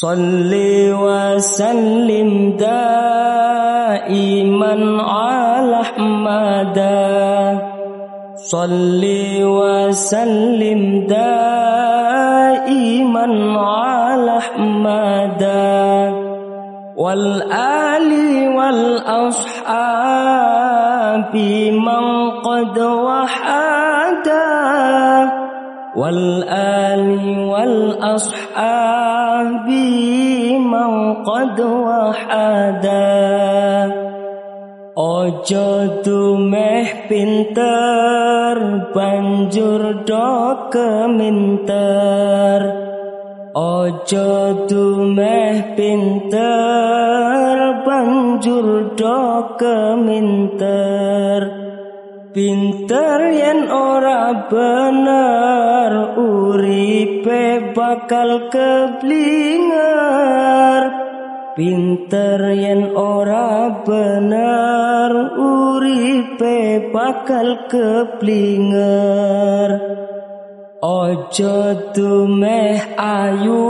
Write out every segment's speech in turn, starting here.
Salli wa sallim daiman ala Ahmada. Salli wa sallim daiman ala Ahmada. Wal ali wal ashabi man qad wahada. Wal ali wal ashabi man qad wahada. Ojo dumeh pinter banjur do keminter. Ojo dumeh pinter banjur do keminter. Pinter yen ora bener uripe bakal keblinger. Pinter yen ora bener uripe bakal keblinger. Ojo dumeh ayu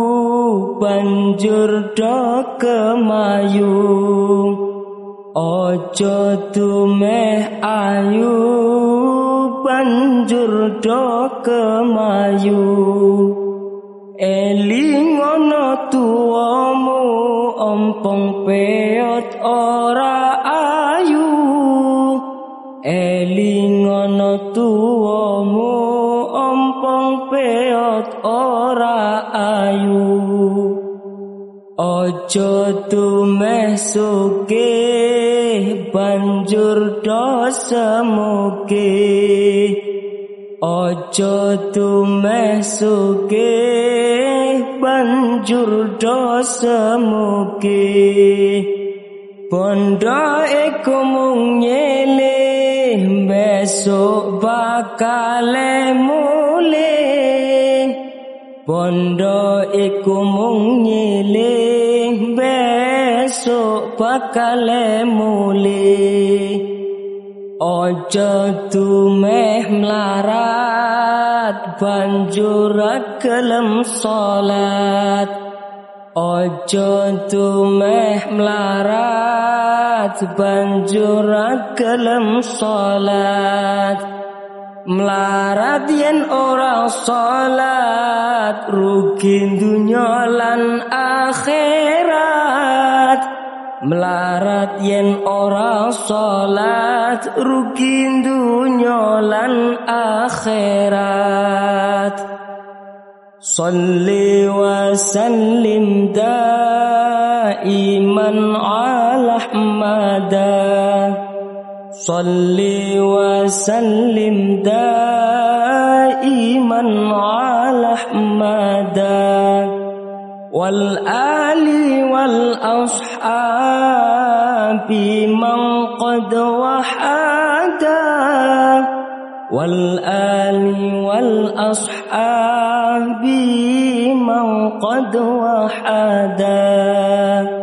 banjur do kemayu. Ojo dumeh ayu banjur do kemayu. Eling ana tuwamu ompong peot ora ayu. Eling ana tuwamu ompong peot ora ayu. Ojo dumeh sugih banjur do semugih. Ojo dumeh sugih banjur do semugih. Bondo iku mung nyilih besok bakal mulih. Bondo iku mung nyilih besok bakal mulih. Ojo dumeh melarat banjur gelem salat. Ojo dumeh melarat banjur gelem salat. Melarat yen ora salat rugi dunya lan akhirat. Melarat yen ora salat rugi dunya lan akhirat. Salli wa sallim daiman ala Ahmada. Salli wa sallim daiman ala Ahmada. Wal ali wal ashabi man qad wahada. Wal ali wal ashabi man qad wahada.